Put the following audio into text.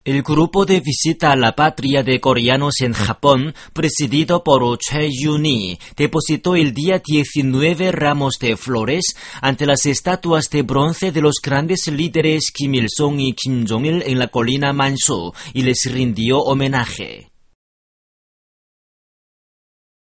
El grupo de visita a la patria de coreanos en Japón, presidido por Choi Yu-ni, depositó el día 19 ramos de flores ante las estatuas de bronce de los grandes líderes Kim Il-sung y Kim Jong-il en la colina Mansu y les rindió homenaje.